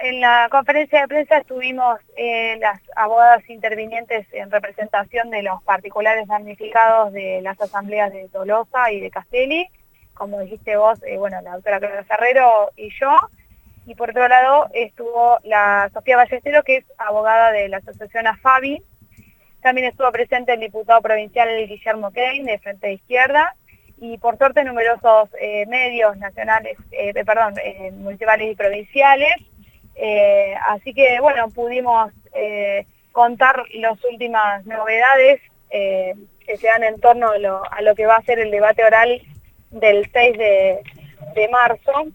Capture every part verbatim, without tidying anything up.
en la conferencia de prensa estuvimos eh, las abogadas intervinientes en representación de los particulares damnificados de las asambleas de Tolosa y de Castelli, como dijiste vos, eh, bueno, la doctora Clara Ferrero y yo, y por otro lado estuvo la Sofía Ballestero, que es abogada de la asociación AFABI. También estuvo presente el diputado provincial Guillermo Kane, de Frente de Izquierda, y por suerte numerosos eh, medios nacionales, eh, perdón, eh, municipales y provinciales. Eh, así que, bueno, pudimos eh, contar las últimas novedades eh, que se dan en torno a lo, a lo que va a ser el debate oral del seis de, de marzo.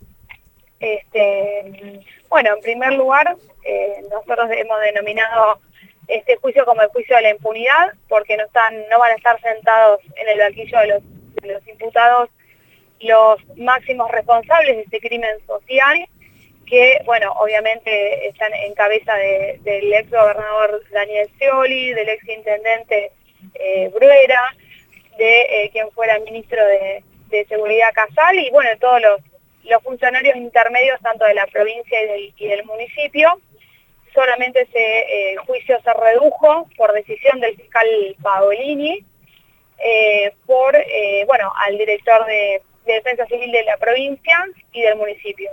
Este, bueno, en primer lugar, eh, nosotros hemos denominado este juicio como el juicio de la impunidad, porque no, están, no van a estar sentados en el banquillo de los, de los imputados los máximos responsables de este crimen social, que, bueno, obviamente están en cabeza de, del ex gobernador Daniel Scioli, del ex intendente eh, Bruera, de eh, quien fuera ministro de, de Seguridad Casal, y bueno, todos los, los funcionarios intermedios tanto de la provincia y del, y del municipio. Solamente ese eh, juicio se redujo por decisión del fiscal Paolini, eh, por, eh, bueno, al director de, de Defensa Civil de la provincia y del municipio.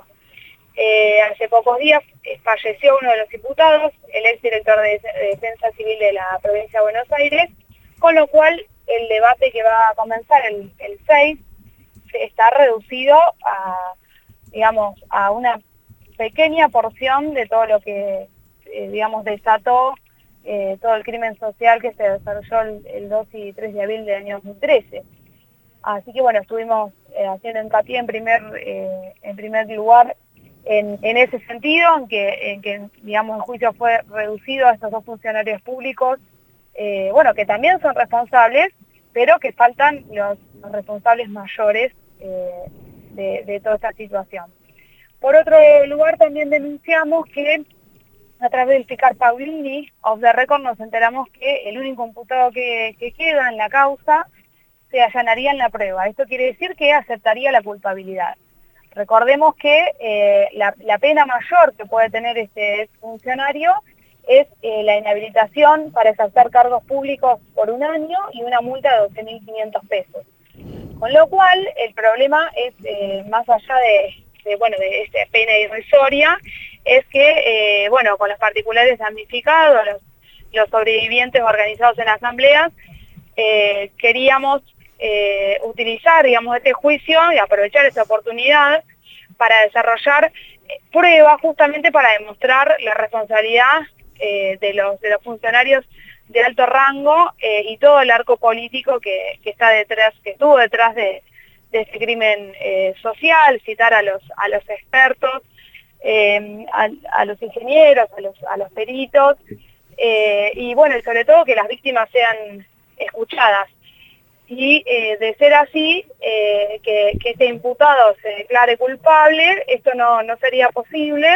Eh, hace pocos días eh, falleció uno de los imputados, el exdirector de, de Defensa Civil de la provincia de Buenos Aires, con lo cual el debate que va a comenzar el, el seis está reducido a, digamos, a una pequeña porción de todo lo que, eh, digamos, desató eh, todo el crimen social que se desarrolló el, el dos y tres de abril del año dos mil trece. Así que, bueno, estuvimos eh, haciendo hincapié en primer, eh, en primer lugar En, en ese sentido, en que, en que, digamos, el juicio fue reducido a estos dos funcionarios públicos, eh, bueno, que también son responsables, pero que faltan los, los responsables mayores eh, de, de toda esta situación. Por otro lugar, también denunciamos que a través del fiscal Paolini, off the record, nos enteramos que el único imputado que, que queda en la causa se allanaría en la prueba. Esto quiere decir que aceptaría la culpabilidad. Recordemos que eh, la, la pena mayor que puede tener este funcionario es eh, la inhabilitación para ejercer cargos públicos por un año y una multa de doce mil quinientos pesos. Con lo cual, el problema es, eh, más allá de, de, bueno, de esta pena irrisoria, es que, eh, bueno, con los particulares damnificados, los, los sobrevivientes organizados en asambleas, eh, queríamos Eh, utilizar, digamos, este juicio y aprovechar esa oportunidad para desarrollar eh, pruebas justamente para demostrar la responsabilidad eh, de, los, de los funcionarios de alto rango eh, y todo el arco político que, que está detrás, que estuvo detrás de, de este crimen eh, social, citar a los, a los expertos, eh, a, a los ingenieros, a los, a los peritos, eh, y bueno, y sobre todo que las víctimas sean escuchadas. Y eh, de ser así, eh, que, que este imputado se declare culpable, esto no, no sería posible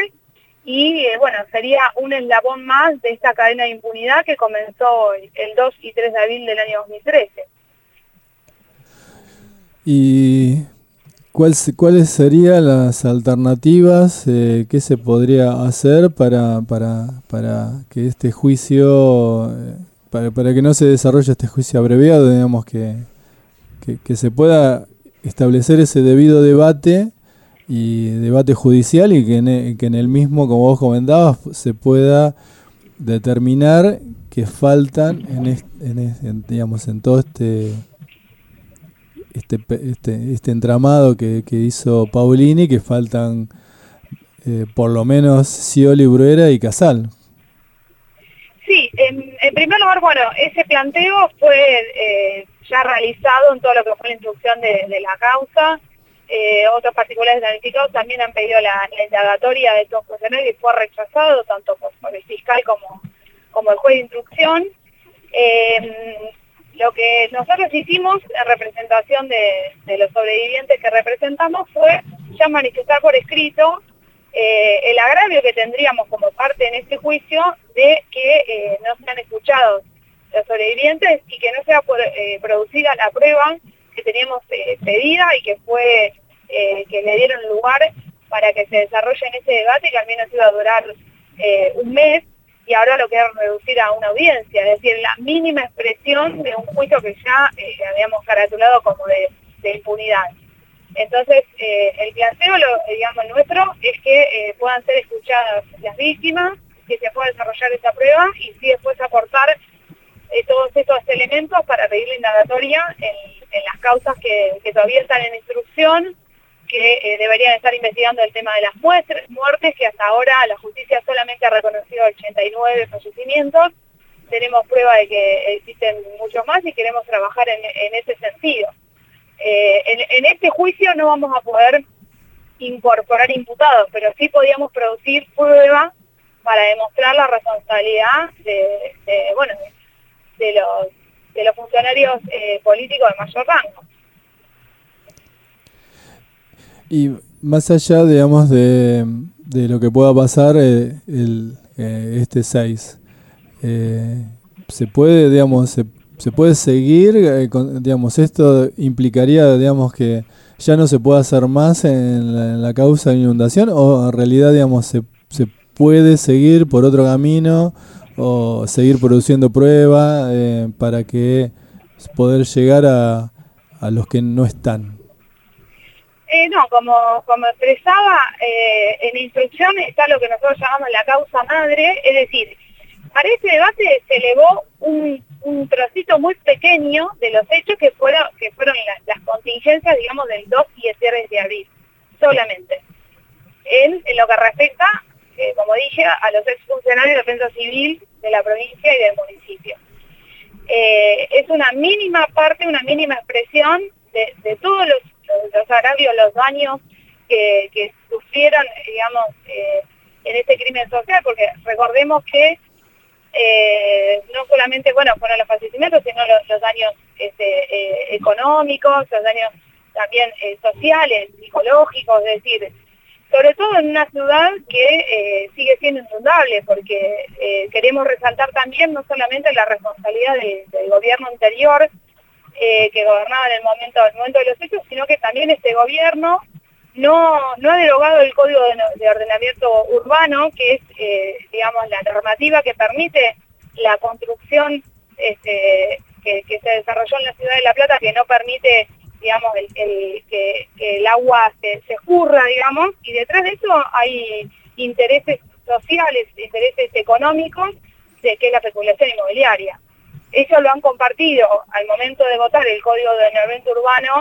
y eh, bueno, sería un eslabón más de esta cadena de impunidad que comenzó el, el dos y tres de abril del año dos mil trece. ¿Y cuál, cuáles serían las alternativas eh, que se podría hacer para, para, para que este juicio... Eh, Para, para que no se desarrolle este juicio abreviado, digamos, que, que, que se pueda establecer ese debido debate y debate judicial y que en, el, que en el mismo, como vos comentabas, se pueda determinar que faltan en, este, en, en, digamos, en todo este este, este, este entramado que, que hizo Paolini, que faltan eh, por lo menos Scioli, Bruera y Casal. Sí, en, en primer lugar, bueno, ese planteo fue eh, ya realizado en todo lo que fue la instrucción de, de la causa. Eh, otros particulares damnificados también han pedido la, la indagatoria de estos funcionarios y fue rechazado tanto por, por el fiscal como, como el juez de instrucción. Eh, lo que nosotros hicimos en representación de, de los sobrevivientes que representamos fue ya manifestar por escrito Eh, el agravio que tendríamos como parte en este juicio de que eh, no sean escuchados los sobrevivientes y que no sea por, eh, producida la prueba que teníamos eh, pedida y que fue eh, que le dieron lugar para que se desarrolle en ese debate, que al menos iba a durar eh, un mes, y ahora lo quieren reducir a una audiencia, es decir, la mínima expresión de un juicio que ya eh, habíamos caratulado como de, de impunidad. Entonces, eh, el planteo, lo, digamos, nuestro es que eh, puedan ser escuchadas las víctimas, que se pueda desarrollar esa prueba y sí después aportar eh, todos estos elementos para pedir la indagatoria en, en las causas que, que todavía están en instrucción, que eh, deberían estar investigando el tema de las muestras, muertes, que hasta ahora la justicia solamente ha reconocido ochenta y nueve fallecimientos. Tenemos prueba de que existen muchos más y queremos trabajar en, en ese sentido. Eh, en, en este juicio no vamos a poder incorporar imputados, pero sí podíamos producir prueba para demostrar la responsabilidad de, de bueno, de, de los de los funcionarios eh, políticos de mayor rango. Y más allá, digamos, de, de lo que pueda pasar eh, el, eh, este seis, eh, se puede, digamos, se, se puede seguir, eh, con, digamos, esto implicaría, digamos, que ya no se puede hacer más en la, en la causa de inundación, o en realidad, digamos, se, se puede seguir por otro camino o seguir produciendo pruebas eh, para que poder llegar a, a los que no están. Eh, no, como, como expresaba, eh, en instrucción está lo que nosotros llamamos la causa madre, es decir, para ese debate se elevó un, un trocito muy pequeño de los hechos que fueron, que fueron las, las contingencias, digamos, del dos y el tres de abril, solamente. En, en lo que respecta, eh, como dije, a los exfuncionarios de defensa civil de la provincia y del municipio. Eh, es una mínima parte, una mínima expresión de, de todos los los agravios, los daños que, que sufrieron, digamos, eh, en este crimen social, porque recordemos que eh, no solamente, bueno, fueron los fallecimientos, sino los, los daños este, eh, económicos, los daños también eh, sociales, psicológicos, es decir, sobre todo en una ciudad que eh, sigue siendo inundable, porque eh, queremos resaltar también no solamente la responsabilidad de, del gobierno anterior, Eh, que gobernaba en el momento, el momento de los hechos, sino que también este gobierno no, no ha derogado el Código de, de Ordenamiento Urbano, que es, eh, digamos, la normativa que permite la construcción este, que, que se desarrolló en la ciudad de La Plata, que no permite, digamos, el, el, que, que el agua se, se escurra, digamos, y detrás de eso hay intereses sociales, intereses económicos, de que es la especulación inmobiliaria. Ellos lo han compartido al momento de votar el Código de Ordenamiento Urbano,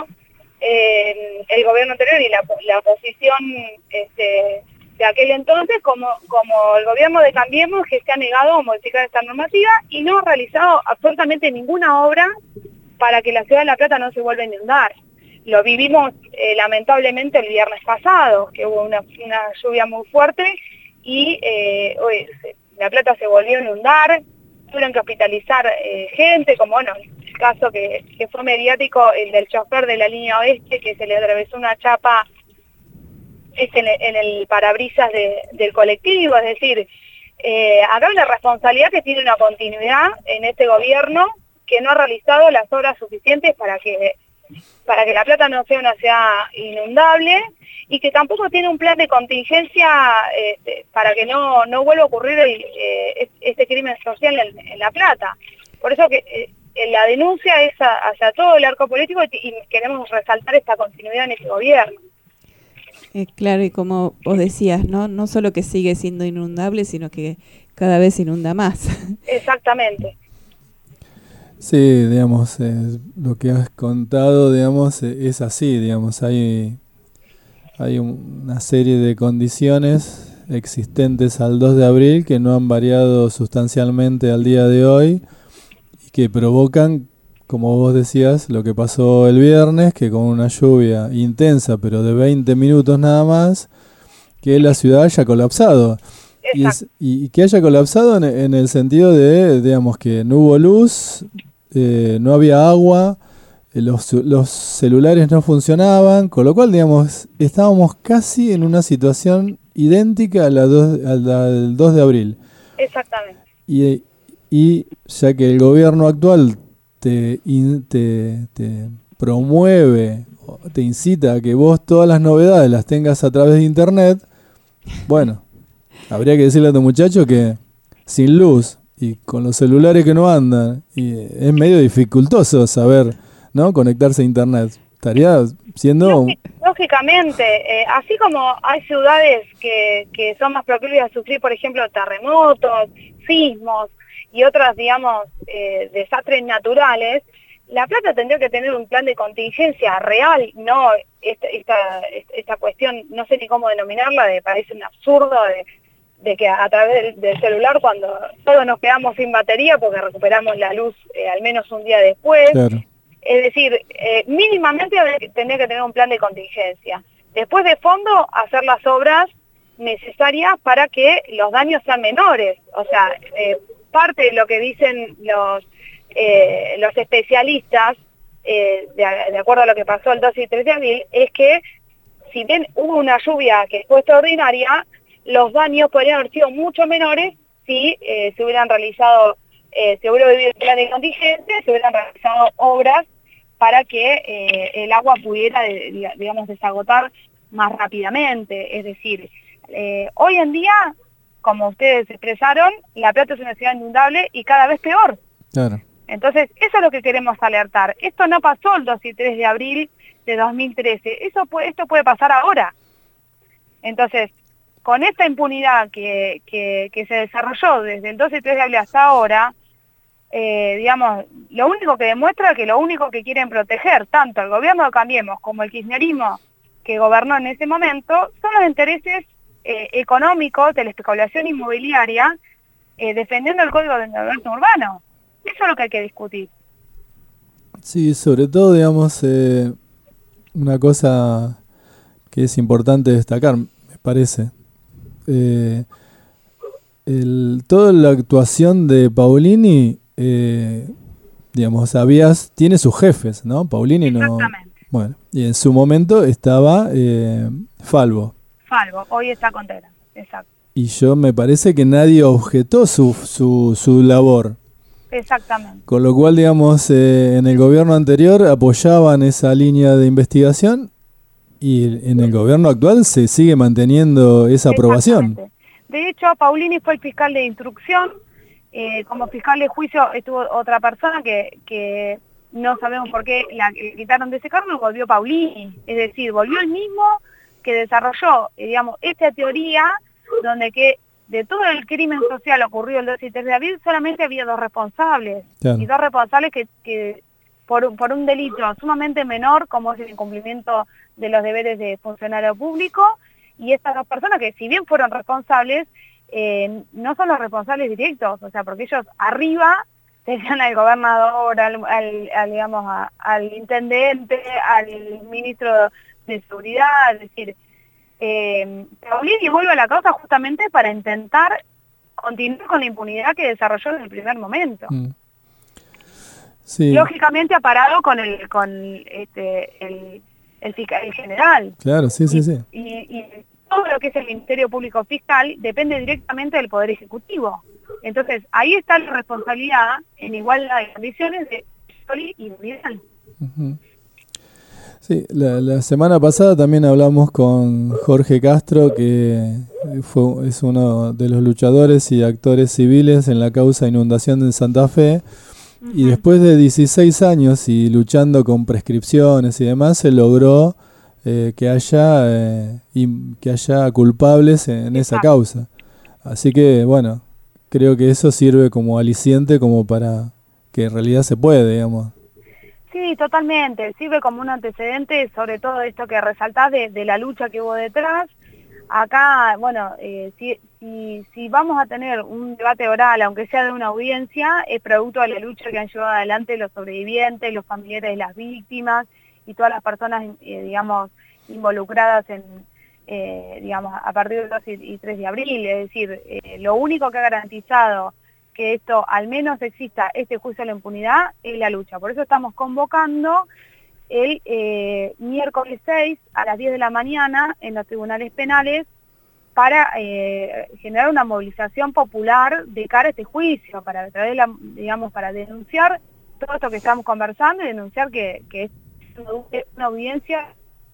eh, el gobierno anterior y la, la oposición este, de aquel entonces, como, como el gobierno de Cambiemos, que se ha negado a modificar esta normativa y no ha realizado absolutamente ninguna obra para que la ciudad de La Plata no se vuelva a inundar. Lo vivimos eh, lamentablemente el viernes pasado, que hubo una, una lluvia muy fuerte y eh, hoy, La Plata se volvió a inundar. Tuvieron que hospitalizar eh, gente, como bueno, el caso que, que fue mediático, el del chofer de la línea oeste, que se le atravesó una chapa este, en, el, en el parabrisas de, del colectivo. Es decir, eh, acá hay una responsabilidad que tiene una continuidad en este gobierno, que no ha realizado las obras suficientes para que para que La Plata no sea una ciudad inundable, y que tampoco tiene un plan de contingencia eh, para que no, no vuelva a ocurrir el, eh, este crimen social en, en La Plata. Por eso que eh, la denuncia es a, hacia todo el arco político, y, y queremos resaltar esta continuidad en este gobierno. Eh, claro, y como vos decías, ¿no? No solo que sigue siendo inundable, sino que cada vez inunda más. Exactamente. Sí, digamos, eh, lo que has contado, digamos, eh, es así, digamos, hay, hay un, una serie de condiciones existentes al dos de abril que no han variado sustancialmente al día de hoy y que provocan, como vos decías, lo que pasó el viernes, que con una lluvia intensa, pero de veinte minutos nada más, que la ciudad haya colapsado. Y, es, y que haya colapsado en, en el sentido de, digamos, que no hubo luz, eh, no había agua, eh, los, los celulares no funcionaban, con lo cual, digamos, estábamos casi en una situación idéntica a la, dos, a la del dos de abril. Exactamente. Y, y ya que el gobierno actual te, in, te, te promueve te incita a que vos todas las novedades las tengas a través de internet, bueno, habría que decirle a tu muchacho que sin luz y con los celulares que no andan, y es medio dificultoso saber, ¿no?, conectarse a internet. Estaría siendo... Lógicamente, eh, así como hay ciudades que, que son más proclives a sufrir, por ejemplo, terremotos, sismos y otros, digamos, eh, desastres naturales, La Plata tendría que tener un plan de contingencia real, no esta, esta, esta cuestión, no sé ni cómo denominarla, de parece un absurdo de, de que a través del, del celular, cuando todos nos quedamos sin batería porque recuperamos la luz eh, al menos un día después. Claro. Es decir, eh, mínimamente tendría que tener un plan de contingencia. Después de fondo, hacer las obras necesarias para que los daños sean menores. O sea, eh, parte de lo que dicen los, eh, los especialistas, eh, de, de acuerdo a lo que pasó el dos y tres de abril, es que si bien hubo una lluvia que fue extraordinaria, los daños podrían haber sido mucho menores si eh, se hubieran realizado... Eh, se hubiera vivido el plan de contingencia, se hubieran realizado obras para que eh, el agua pudiera, de, digamos, desagotar más rápidamente. Es decir, eh, hoy en día, como ustedes expresaron, La Plata es una ciudad inundable y cada vez peor. Claro. Entonces, eso es lo que queremos alertar. Esto no pasó el dos y tres de abril de dos mil trece, eso puede, esto puede pasar ahora. Entonces, con esta impunidad que, que, que se desarrolló desde el dos y tres de abril hasta ahora, Eh, digamos, lo único que demuestra que lo único que quieren proteger, tanto el gobierno de Cambiemos como el kirchnerismo que gobernó en ese momento, son los intereses eh, económicos de la especulación inmobiliaria, eh, defendiendo el Código de Ordenación Urbano. Eso es lo que hay que discutir. Sí, sobre todo, digamos, eh, una cosa que es importante destacar, me parece. Eh, el, toda la actuación de Paulini, eh, digamos, habías, tiene sus jefes, ¿no? Paulini no... Exactamente. Bueno, y en su momento estaba eh, Falvo. Falvo, hoy está Contreras, exacto. Y yo me parece que nadie objetó su, su, su labor. Exactamente. Con lo cual, digamos, eh, en el gobierno anterior apoyaban esa línea de investigación y en el gobierno actual se sigue manteniendo esa aprobación. De hecho, Paulini fue el fiscal de instrucción, eh, como fiscal de juicio estuvo otra persona que, que no sabemos por qué la que quitaron de ese cargo y volvió Paulini. Es decir, volvió el mismo que desarrolló, eh, digamos, esta teoría donde que de todo el crimen social ocurrido el dos y tres de abril solamente había dos responsables. Claro. Y dos responsables que, que por, por un delito sumamente menor, como es el incumplimiento de los deberes de funcionario público, y estas dos personas que si bien fueron responsables, eh, no son los responsables directos, o sea, porque ellos arriba tenían al gobernador, al, al, al digamos, a, al intendente, al ministro de seguridad, es decir, eh, Paulini vuelve a la causa justamente para intentar continuar con la impunidad que desarrolló desde el primer momento. Mm. Sí. Lógicamente ha parado con el con este el, el fiscal general. Claro, sí, sí, y, sí. Y, y todo lo que es el Ministerio Público Fiscal depende directamente del Poder Ejecutivo. Entonces, ahí está la responsabilidad en igualdad de condiciones de Scioli y Vidal. Uh-huh. Sí, la, la semana pasada también hablamos con Jorge Castro, que fue, es uno de los luchadores y actores civiles en la causa inundación de Santa Fe. Uh-huh. Y después de dieciséis años y luchando con prescripciones y demás, se logró eh, que haya eh, y, que haya culpables en esa causa. Así que, bueno, creo que eso sirve como aliciente como para que en realidad se puede, digamos. Sí, totalmente. Sirve como un antecedente, sobre todo esto que resaltás de, de la lucha que hubo detrás. Acá, bueno, eh, si, si, si vamos a tener un debate oral, aunque sea de una audiencia, es producto de la lucha que han llevado adelante los sobrevivientes, los familiares de las víctimas y todas las personas, eh, digamos, involucradas en, eh, digamos, a partir del dos y tres de abril. Es decir, eh, lo único que ha garantizado que esto, al menos exista este juicio a la impunidad, es la lucha. Por eso estamos convocando el eh, miércoles seis a las diez de la mañana en los tribunales penales para eh, generar una movilización popular de cara a este juicio, para traer la, digamos, para denunciar todo esto que estamos conversando y denunciar que, que es una audiencia.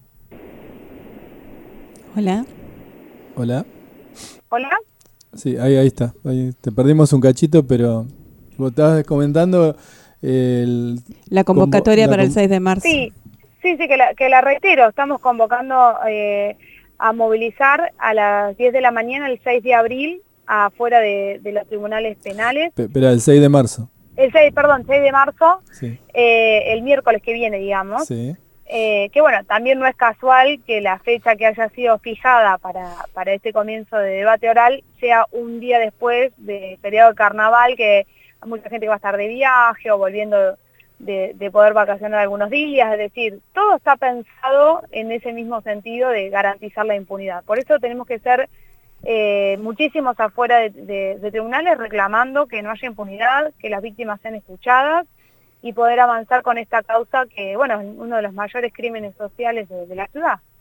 Hola. Hola. Hola. Sí, ahí, ahí está. Ahí te perdimos un cachito, pero vos estabas comentando el... La convocatoria convo- la para el con- seis de marzo. Sí, sí, sí, que la, que la reitero. Estamos convocando eh, a movilizar a las diez de la mañana el seis de abril afuera de, de los tribunales penales. pe- Espera, el seis de marzo. El seis, perdón, seis de marzo, Sí, eh, el miércoles que viene, digamos. sí. Eh, que bueno, también no es casual que la fecha que haya sido fijada para, para este comienzo de debate oral sea un día después del feriado de carnaval, que hay mucha gente que va a estar de viaje o volviendo de, de poder vacacionar algunos días, es decir, todo está pensado en ese mismo sentido de garantizar la impunidad. Por eso tenemos que ser eh, muchísimos afuera de, de, de tribunales reclamando que no haya impunidad, que las víctimas sean escuchadas y poder avanzar con esta causa que, bueno, es uno de los mayores crímenes sociales de, de la ciudad.